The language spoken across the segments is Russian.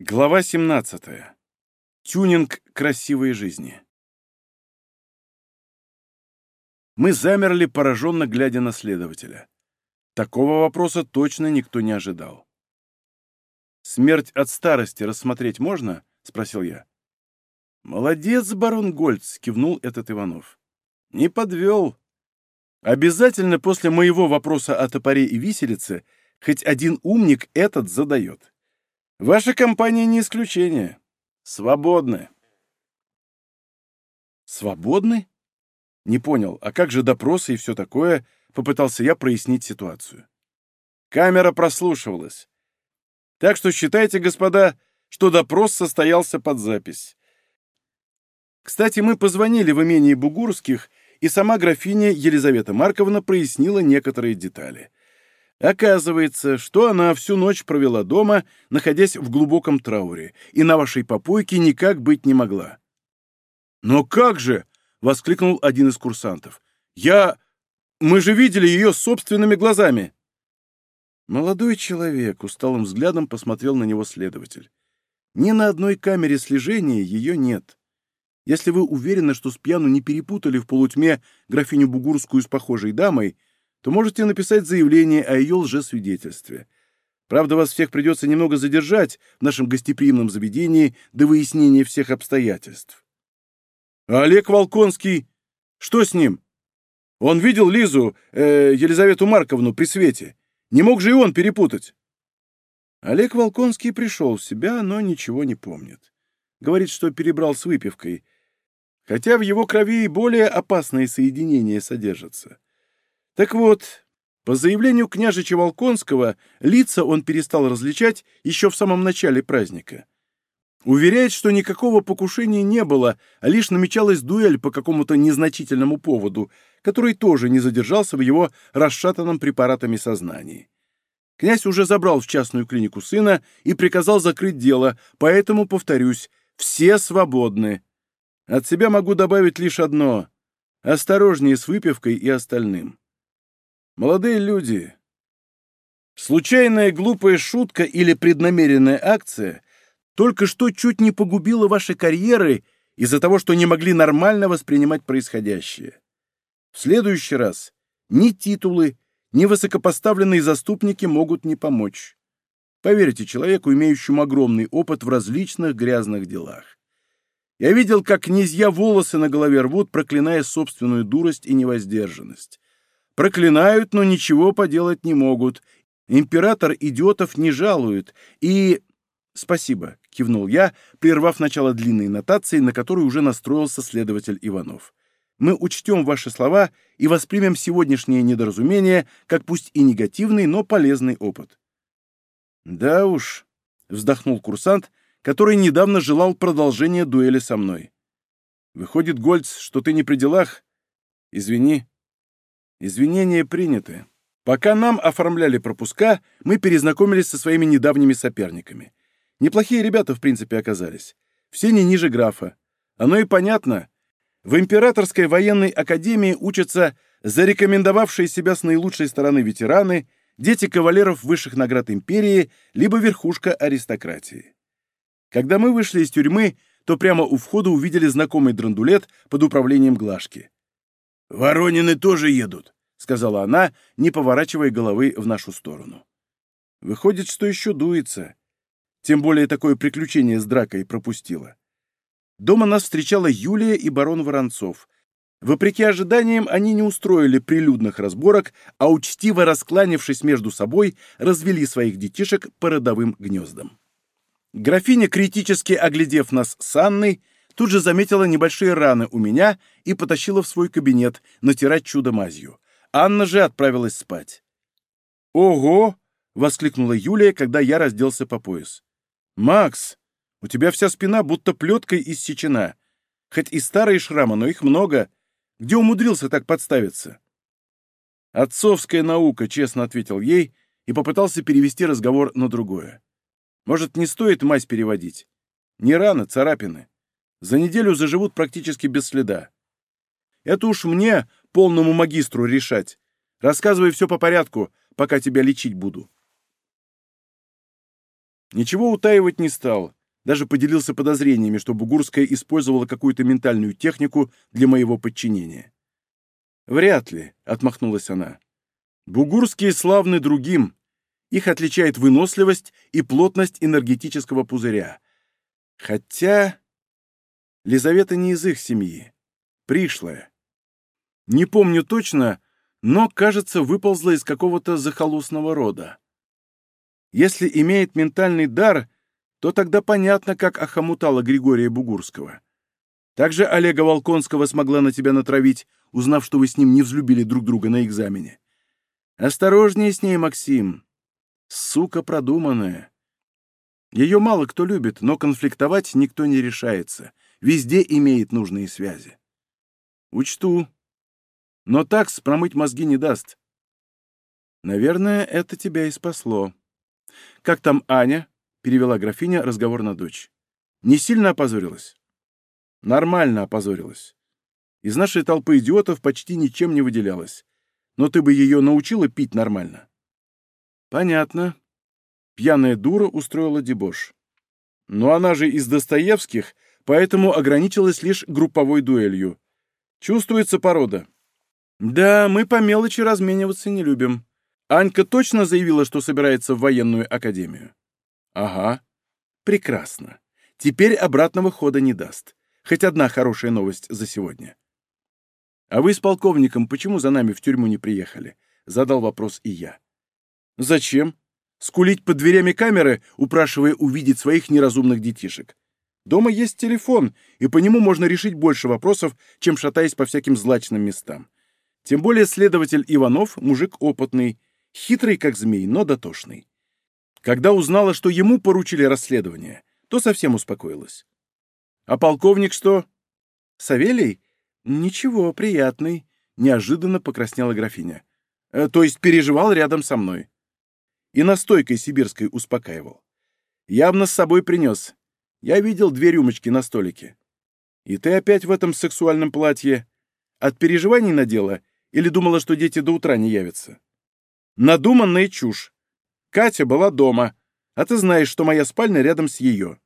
Глава 17. Тюнинг красивой жизни. Мы замерли, пораженно глядя на следователя. Такого вопроса точно никто не ожидал. «Смерть от старости рассмотреть можно?» — спросил я. «Молодец, барон Гольц!» — кивнул этот Иванов. «Не подвел. Обязательно после моего вопроса о топоре и виселице хоть один умник этот задает. Ваша компания не исключение. Свободны». «Свободны?» Не понял, а как же допросы и все такое? Попытался я прояснить ситуацию. Камера прослушивалась. Так что считайте, господа, что допрос состоялся под запись. Кстати, мы позвонили в имение Бугурских, и сама графиня Елизавета Марковна прояснила некоторые детали. Оказывается, что она всю ночь провела дома, находясь в глубоком трауре, и на вашей попойке никак быть не могла. «Но как же?» — воскликнул один из курсантов. Мы же видели ее собственными глазами!» Молодой человек усталым взглядом посмотрел на него следователь. «Ни на одной камере слежения ее нет. Если вы уверены, что спьяну не перепутали в полутьме графиню Бугурскую с похожей дамой, то можете написать заявление о ее лжесвидетельстве. Правда, вас всех придется немного задержать в нашем гостеприимном заведении до выяснения всех обстоятельств». «А Олег Волконский? Что с ним? Он видел Лизу, Елизавету Марковну, при свете. Не мог же и он перепутать?» Олег Волконский пришел в себя, но ничего не помнит. Говорит, что перебрал с выпивкой, хотя в его крови и более опасные соединения содержатся. Так вот, по заявлению княжича Волконского, лица он перестал различать еще в самом начале праздника. Уверяет, что никакого покушения не было, а лишь намечалась дуэль по какому-то незначительному поводу, который тоже не задержался в его расшатанном препаратами сознании. Князь уже забрал в частную клинику сына и приказал закрыть дело, поэтому, повторюсь, все свободны. От себя могу добавить лишь одно — осторожнее с выпивкой и остальным. Молодые люди, случайная глупая шутка или преднамеренная акция только что чуть не погубила ваши карьеры из-за того, что не могли нормально воспринимать происходящее. В следующий раз ни титулы, ни высокопоставленные заступники могут не помочь. Поверьте человеку, имеющему огромный опыт в различных грязных делах. Я видел, как князья волосы на голове рвут, проклиная собственную дурость и невоздержанность. Проклинают, но ничего поделать не могут. Император идиотов не жалует. И... «Спасибо», — кивнул я, прервав начало длинной нотации, на которую уже настроился следователь Иванов. «Мы учтем ваши слова и воспримем сегодняшнее недоразумение как пусть и негативный, но полезный опыт». «Да уж», — вздохнул курсант, который недавно желал продолжения дуэли со мной. «Выходит, Гольц, что ты не при делах? Извини». Извинения приняты. Пока нам оформляли пропуска, мы перезнакомились со своими недавними соперниками. Неплохие ребята, в принципе, оказались. Все не ниже графа. Оно и понятно. В Императорской военной академии учатся зарекомендовавшие себя с наилучшей стороны ветераны, дети кавалеров высших наград империи, либо верхушка аристократии. Когда мы вышли из тюрьмы, то прямо у входа увидели знакомый драндулет под управлением Глашки. «Воронины тоже едут», — сказала она, не поворачивая головы в нашу сторону. Выходит, что еще дуется. Тем более такое приключение с дракой пропустила. Дома нас встречала Юлия и барон Воронцов. Вопреки ожиданиям, они не устроили прилюдных разборок, а учтиво раскланявшись между собой, развели своих детишек по родовым гнездам. Графиня, критически оглядев нас с Анной, тут же заметила небольшие раны у меня и потащила в свой кабинет натирать чудо-мазью. Анна же отправилась спать. «Ого!» — воскликнула Юлия, когда я разделся по пояс. «Макс, у тебя вся спина будто плеткой иссечена. Хоть и старые шрамы, но их много. Где умудрился так подставиться?» «Отцовская наука», — честно ответил ей и попытался перевести разговор на другое. «Может, не стоит мазь переводить? Не раны, царапины. За неделю заживут практически без следа. Это уж мне, полному магистру, решать. Рассказывай все по порядку, пока тебя лечить буду». Ничего утаивать не стал. Даже поделился подозрениями, что Бугурская использовала какую-то ментальную технику для моего подчинения. «Вряд ли», — отмахнулась она. «Бугурские славны другим. Их отличает выносливость и плотность энергетического пузыря. Хотя Лизавета не из их семьи. Пришлая. Не помню точно, но, кажется, выползла из какого-то захолустного рода. Если имеет ментальный дар, то тогда понятно, как охомутала Григория Бугурского. Также Олега Волконского смогла на тебя натравить, узнав, что вы с ним не взлюбили друг друга на экзамене. Осторожнее с ней, Максим. Сука продуманная. Ее мало кто любит, но конфликтовать никто не решается. Везде имеет нужные связи. Учту. Но такс промыть мозги не даст. Наверное, это тебя и спасло. Как там Аня? Перевела графиня разговор на дочь. Не сильно опозорилась? Нормально опозорилась. Из нашей толпы идиотов почти ничем не выделялась. Но ты бы ее научила пить нормально. Понятно. Пьяная дура устроила дебош. Но она же из Достоевских, поэтому ограничилась лишь групповой дуэлью. Чувствуется порода. Да, мы по мелочи размениваться не любим. Анька точно заявила, что собирается в военную академию? Ага. Прекрасно. Теперь обратного хода не даст. Хоть одна хорошая новость за сегодня. А вы с полковником почему за нами в тюрьму не приехали? Задал вопрос и я. Зачем? Скулить под дверями камеры, упрашивая увидеть своих неразумных детишек. Дома есть телефон, и по нему можно решить больше вопросов, чем шатаясь по всяким злачным местам. Тем более следователь Иванов мужик опытный, хитрый как змей, но дотошный. Когда узнала, что ему поручили расследование, то совсем успокоилась. А полковник что? Савелий? Ничего, приятный. Неожиданно покраснела графиня. То есть переживал рядом со мной. И настойкой сибирской успокаивал. Явно с собой принес. Я видел 2 рюмочки на столике. И ты опять в этом сексуальном платье. От переживаний надела или думала, что дети до утра не явятся? Надуманная чушь. Катя была дома, а ты знаешь, что моя спальня рядом с ее.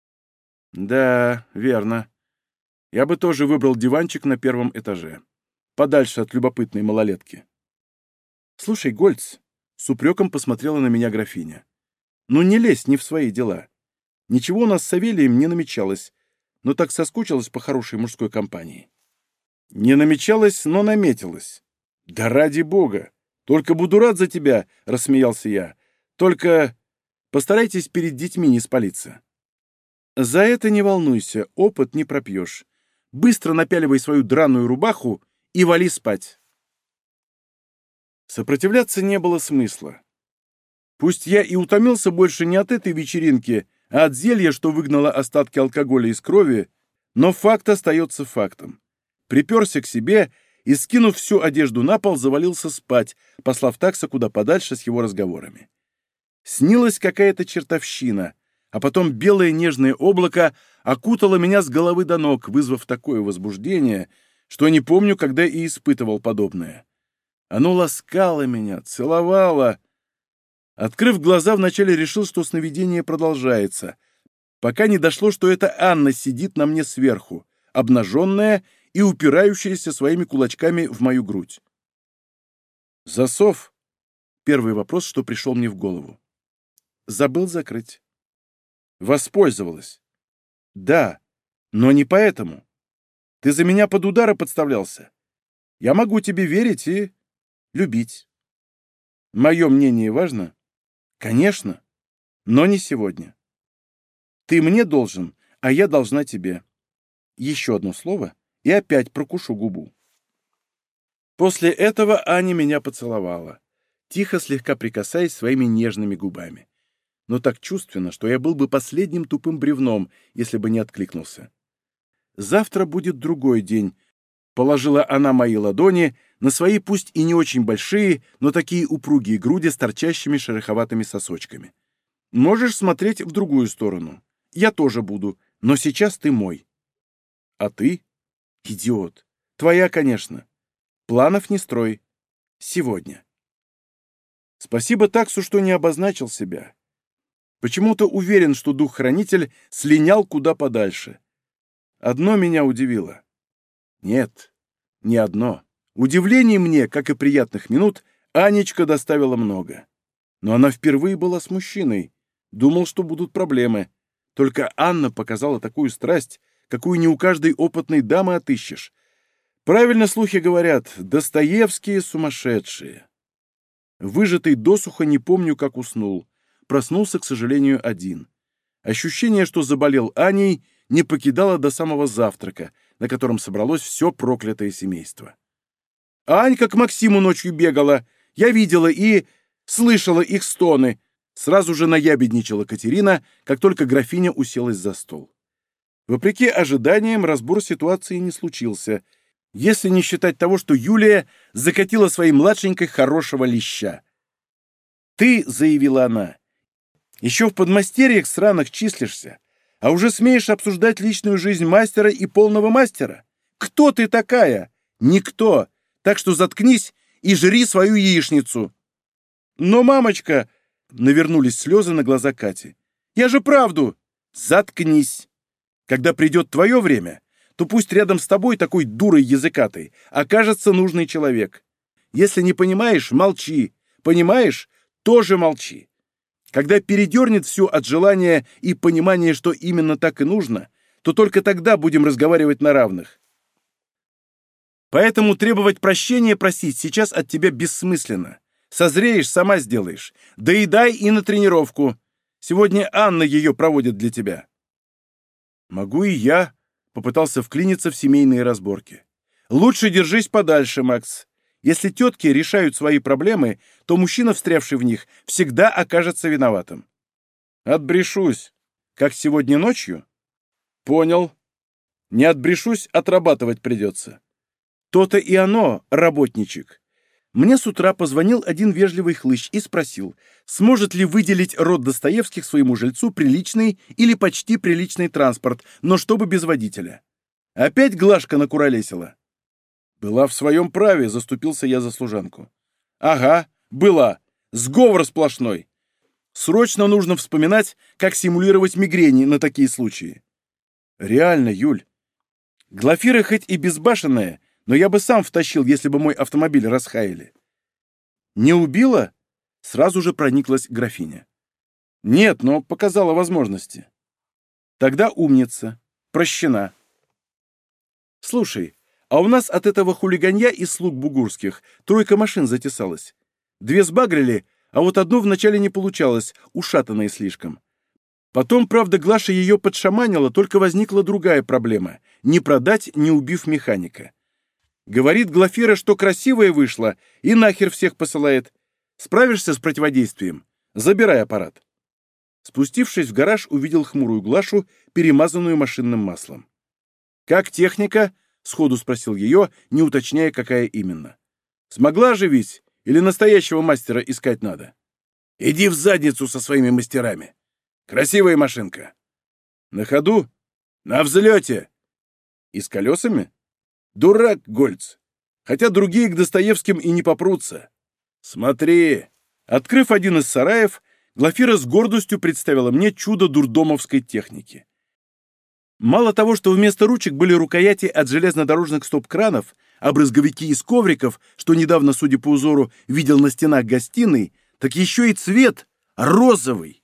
Да, верно. Я бы тоже выбрал диванчик на 1 этаже. Подальше от любопытной малолетки. Слушай, Гольц, с упреком посмотрела на меня графиня. Ну не лезь не в свои дела. Ничего у нас с Савелием не намечалось, но так соскучилась по хорошей мужской компании. Не намечалось, но наметилось. Да ради бога! Только буду рад за тебя, рассмеялся я. Только постарайтесь перед детьми не спалиться. За это не волнуйся, опыт не пропьешь. Быстро напяливай свою драную рубаху и вали спать. Сопротивляться не было смысла. Пусть я и утомился больше не от этой вечеринки, а от зелья, что выгнало остатки алкоголя из крови, но факт остается фактом. Приперся к себе и, скинув всю одежду на пол, завалился спать, послав такса куда подальше с его разговорами. Снилась какая-то чертовщина, а потом белое нежное облако окутало меня с головы до ног, вызвав такое возбуждение, что не помню, когда и испытывал подобное. Оно ласкало меня, целовало. Открыв глаза, вначале решил, что сновидение продолжается, пока не дошло, что это Анна сидит на мне сверху, обнаженная и упирающаяся своими кулачками в мою грудь. «Засов?» — первый вопрос, что пришел мне в голову. Забыл закрыть. Воспользовалась. Да, но не поэтому. Ты за меня под удары подставлялся. Я могу тебе верить и любить. Мое мнение важно? Конечно, но не сегодня. Ты мне должен, а я должна тебе. Еще одно слово, и опять прокушу губу. После этого Аня меня поцеловала, тихо слегка прикасаясь своими нежными губами. Но так чувственно, что я был бы последним тупым бревном, если бы не откликнулся. Завтра будет другой день. Положила она мои ладони на свои пусть и не очень большие, но такие упругие груди с торчащими шероховатыми сосочками. Можешь смотреть в другую сторону. Я тоже буду, но сейчас ты мой. А ты? Идиот. Твоя, конечно. Планов не строй. Сегодня. Спасибо таксу, что не обозначил себя. Почему-то уверен, что дух-хранитель слинял куда подальше. Одно меня удивило. Нет, не одно. Удивлений мне, как и приятных минут, Анечка доставила много. Но она впервые была с мужчиной. Думал, что будут проблемы. Только Анна показала такую страсть, какую не у каждой опытной дамы отыщешь. Правильно слухи говорят, Достоевские сумасшедшие. Выжатый досуха не помню, как уснул. Проснулся, к сожалению, один. Ощущение, что заболел Аней, не покидало до самого завтрака, на котором собралось все проклятое семейство. Анька к Максиму ночью бегала. Я видела и слышала их стоны. Сразу же наябедничала Катерина, как только графиня уселась за стол. Вопреки ожиданиям, разбор ситуации не случился, если не считать того, что Юлия закатила своей младшенькой хорошего леща. «Ты, — заявила она, — еще в подмастерьях сраных числишься, а уже смеешь обсуждать личную жизнь мастера и полного мастера? Кто ты такая? Никто. Так что заткнись и жри свою яичницу». «Но, мамочка!» — навернулись слезы на глаза Кати. «Я же правду!» «Заткнись! Когда придет твое время, то пусть рядом с тобой, такой дурой языкатой, окажется нужный человек. Если не понимаешь, молчи. Понимаешь, тоже молчи. Когда передернет все от желания и понимания, что именно так и нужно, то только тогда будем разговаривать на равных. Поэтому требовать прощения просить сейчас от тебя бессмысленно. Созреешь, сама сделаешь. Доедай и на тренировку. Сегодня Анна ее проводит для тебя». «Могу и я», — попытался вклиниться в семейные разборки. «Лучше держись подальше, Макс. Если тетки решают свои проблемы, то мужчина, встрявший в них, всегда окажется виноватым». «Отбрешусь. Как сегодня ночью?» «Понял. Не отбрешусь, отрабатывать придется». «То-то и оно, работничек. Мне с утра позвонил один вежливый хлыщ и спросил, сможет ли выделить род Достоевских своему жильцу приличный или почти приличный транспорт, но чтобы без водителя. Опять Глашка накуролесила. «Была в своем праве», — заступился я за служанку. «Ага, была. Сговор сплошной. Срочно нужно вспоминать, как симулировать мигрени на такие случаи». «Реально, Юль. Глафира хоть и безбашенная, но я бы сам втащил, если бы мой автомобиль расхаяли». «Не убила?» — сразу же прониклась графиня. «Нет, но показала возможности». «Тогда умница. Прощена». «Слушай, а у нас от этого хулиганья из слуг бугурских 3 машин затесалась. 2 сбагрили, а вот одну вначале не получалось, ушатанная слишком. Потом, правда, Глаша ее подшаманила, только возникла другая проблема — не продать, не убив механика. Говорит Глафира, что красивая вышла, и нахер всех посылает. Справишься с противодействием? Забирай аппарат». Спустившись в гараж, увидел хмурую Глашу, перемазанную машинным маслом. «Как техника?» — сходу спросил ее, не уточняя, какая именно. «Смогла оживить? Или настоящего мастера искать надо?» «Иди в задницу со своими мастерами. Красивая машинка». «На ходу?» «На взлете». «И с колесами?» «Дурак, Гольц. Хотя другие к Достоевским и не попрутся. Смотри». Открыв один из сараев, Глафира с гордостью представила мне чудо дурдомовской техники. Мало того, что вместо ручек были рукояти от железнодорожных стоп-кранов, а брызговики из ковриков, что недавно, судя по узору, видел на стенах гостиной, так еще и цвет розовый.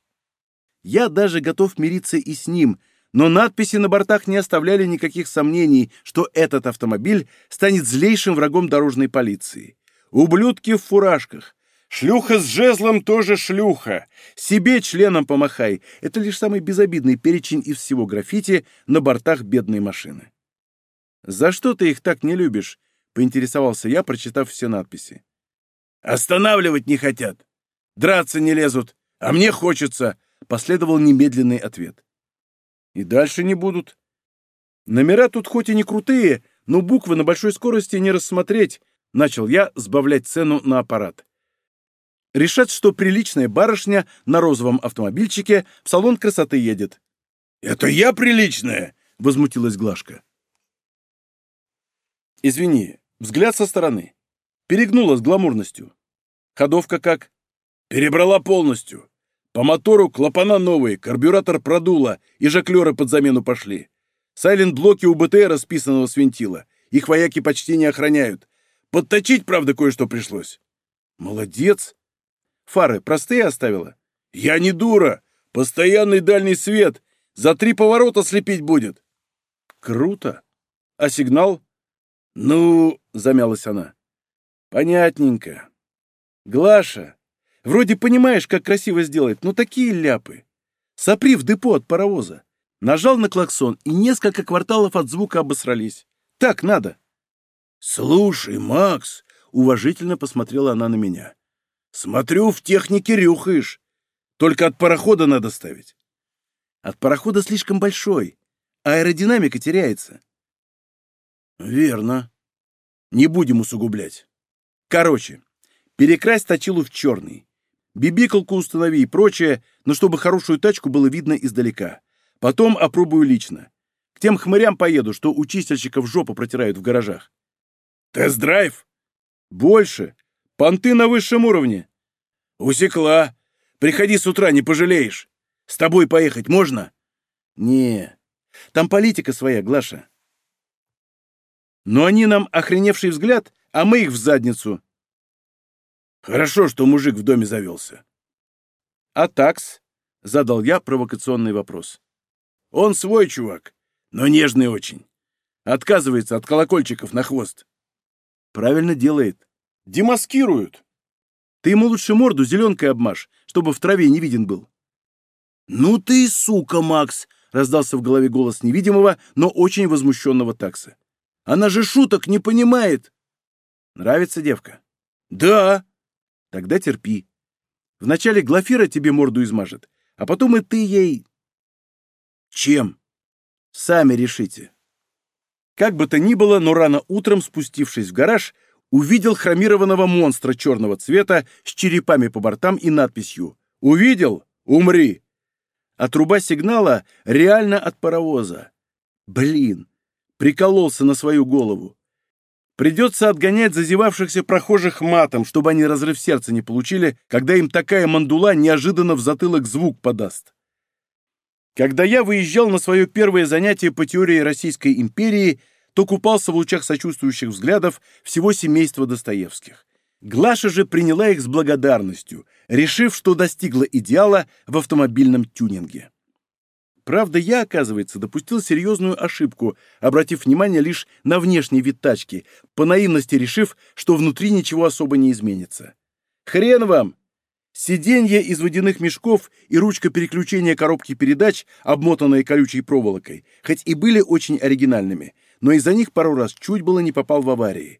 Я даже готов мириться и с ним, но надписи на бортах не оставляли никаких сомнений, что этот автомобиль станет злейшим врагом дорожной полиции. Ублюдки в фуражках. Шлюха с жезлом тоже шлюха. Себе членом помахай. Это лишь самый безобидный перечень из всего граффити на бортах бедной машины. «За что ты их так не любишь?» — поинтересовался я, прочитав все надписи. «Останавливать не хотят. Драться не лезут. А мне хочется», — последовал немедленный ответ. «И дальше не будут. Номера тут хоть и не крутые, но буквы на большой скорости не рассмотреть», — начал я сбавлять цену на аппарат. Решат, что приличная барышня на розовом автомобильчике в салон красоты едет. «Это я приличная!» — возмутилась Глашка. «Извини, взгляд со стороны. Перегнула с гламурностью. Ходовка как?» «Перебрала полностью. По мотору клапана новые, карбюратор продуло, и жаклеры под замену пошли. Сайлент-блоки у БТРа списанного свинтила. Их вояки почти не охраняют. Подточить, правда, кое-что пришлось. Молодец. Фары простые оставила? Я не дура. Постоянный дальний свет. За 3 поворота слепить будет. Круто. А сигнал? Ну, замялась она. Понятненько. Глаша, вроде понимаешь, как красиво сделать, но такие ляпы. Сопри в депо от паровоза. Нажал на клаксон, и несколько кварталов от звука обосрались. Так надо. Слушай, Макс, уважительно посмотрела она на меня. Смотрю, в технике рюхаешь. Только от парохода надо ставить. От парохода слишком большой. Аэродинамика теряется. Верно. Не будем усугублять. Короче, перекрась точилу в черный. Бибикалку установи и прочее, но чтобы хорошую тачку было видно издалека. Потом опробую лично. К тем хмырям поеду, что у чистильщиков жопу протирают в гаражах. Тест-драйв? Больше. Понты на высшем уровне. Усекла. Приходи с утра, не пожалеешь. С тобой поехать можно? Не. Там политика своя, Глаша. Но они нам охреневший взгляд, а мы их в задницу. Хорошо, что мужик в доме завелся. А такс? Задал я провокационный вопрос. Он свой чувак, но нежный очень. Отказывается от колокольчиков на хвост. Правильно делает. Демаскируют. Ты ему лучше морду зеленкой обмажь, чтобы в траве не виден был. Ну ты сука, Макс! Раздался в голове голос невидимого, но очень возмущенного такса. Она же шуток не понимает. Нравится девка? Да. Тогда терпи. Вначале Глафира тебе морду измажет, а потом и ты ей... Чем? Сами решите. Как бы то ни было, но рано утром, спустившись в гараж, увидел хромированного монстра черного цвета с черепами по бортам и надписью «Увидел? Умри!». А труба сигнала реально от паровоза. Блин, прикололся на свою голову. Придется отгонять зазевавшихся прохожих матом, чтобы они разрыв сердца не получили, когда им такая мандула неожиданно в затылок звук подаст. Когда я выезжал на свое первое занятие по теории Российской империи, то купался в лучах сочувствующих взглядов всего семейства Достоевских. Глаша же приняла их с благодарностью, решив, что достигла идеала в автомобильном тюнинге. Правда, я, оказывается, допустил серьезную ошибку, обратив внимание лишь на внешний вид тачки, по наивности решив, что внутри ничего особо не изменится. Хрен вам! Сиденья из водяных мешков и ручка переключения коробки передач, обмотанные колючей проволокой, хоть и были очень оригинальными, но из-за них пару раз чуть было не попал в аварии.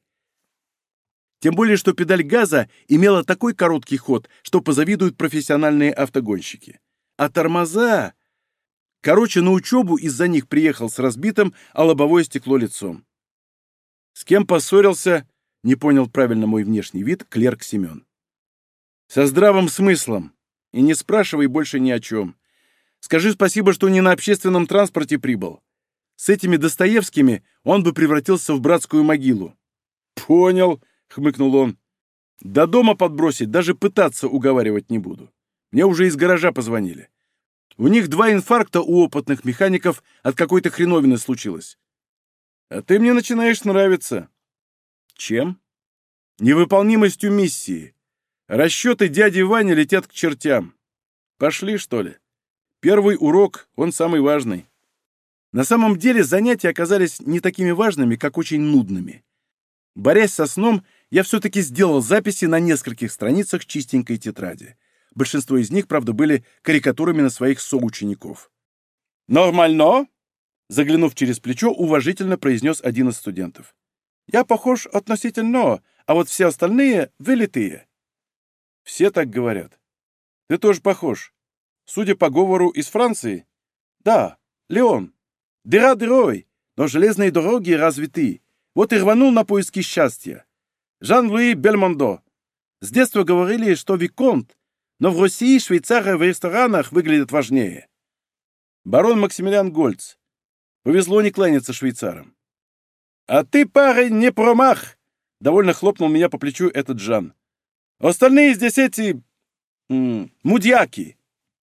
Тем более, что педаль газа имела такой короткий ход, что позавидуют профессиональные автогонщики. А тормоза... Короче, на учебу из-за них приехал с разбитым, а лобовое стекло лицом. С кем поссорился, не понял правильно мой внешний вид, клерк Семен. Со здравым смыслом. И не спрашивай больше ни о чем. Скажи спасибо, что не на общественном транспорте прибыл. С этими Достоевскими он бы превратился в братскую могилу. Понял, хмыкнул он. До дома подбросить, даже пытаться уговаривать не буду. Мне уже из гаража позвонили. У них 2 инфаркта у опытных механиков от какой-то хреновины случилось. А ты мне начинаешь нравиться. Чем? Невыполнимостью миссии. Расчеты дяди Вани летят к чертям. Пошли, что ли? Первый урок, он самый важный. На самом деле занятия оказались не такими важными, как очень нудными. Борясь со сном, я все-таки сделал записи на нескольких страницах чистенькой тетради. Большинство из них, правда, были карикатурами на своих соучеников. «Нормально?» — заглянув через плечо, уважительно произнес один из студентов. «Я похож относительно, а вот все остальные — вылитые». «Все так говорят. Ты тоже похож. Судя по говору, из Франции?» «Да, Леон. Дыра-дырой, но железные дороги развиты. Вот и рванул на поиски счастья. Жан-Луи Бельмондо. С детства говорили, что виконт, но в России швейцары в ресторанах выглядят важнее. Барон Максимилиан Гольц. Повезло не кланяться швейцарам. А ты, парень, не промах! Довольно хлопнул меня по плечу этот Жан. Остальные здесь эти... мудьяки.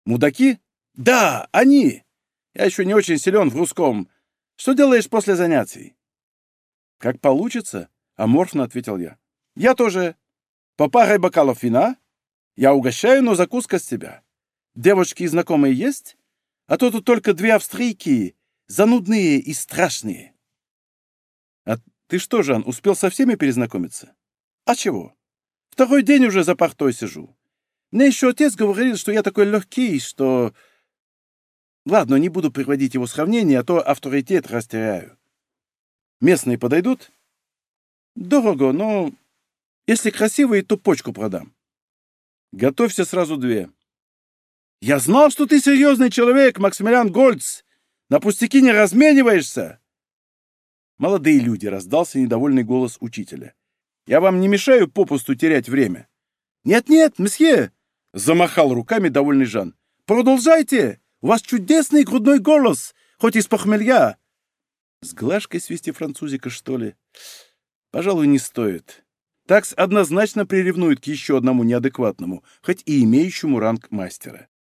Мудаки? Да, они! Я еще не очень силен в русском. Что делаешь после занятий? Как получится, аморфно ответил я. Я тоже. По паре бокалов вина. Я угощаю, но закуска с тебя. Девочки и знакомые есть? А то тут только две австрийки, занудные и страшные. А ты что, Жан, успел со всеми перезнакомиться? А чего? Второй день уже за партой сижу. Мне еще отец говорил, что я такой легкий, что... Ладно, не буду приводить его сравнение, а то авторитет растеряю. Местные подойдут? Дорого, но... Если красивые, то почку продам. Готовься сразу две. Я знал, что ты серьезный человек, Максимилиан Гольц. На пустяки не размениваешься. Молодые люди, раздался недовольный голос учителя. Я вам не мешаю попусту терять время? Нет-нет, месье, замахал руками довольный Жан. Продолжайте. У вас чудесный грудной голос, хоть и с похмелья. С Глашкой свести французика, что ли? Пожалуй, не стоит. Такс однозначно приревнует к еще одному неадекватному, хоть и имеющему ранг мастера.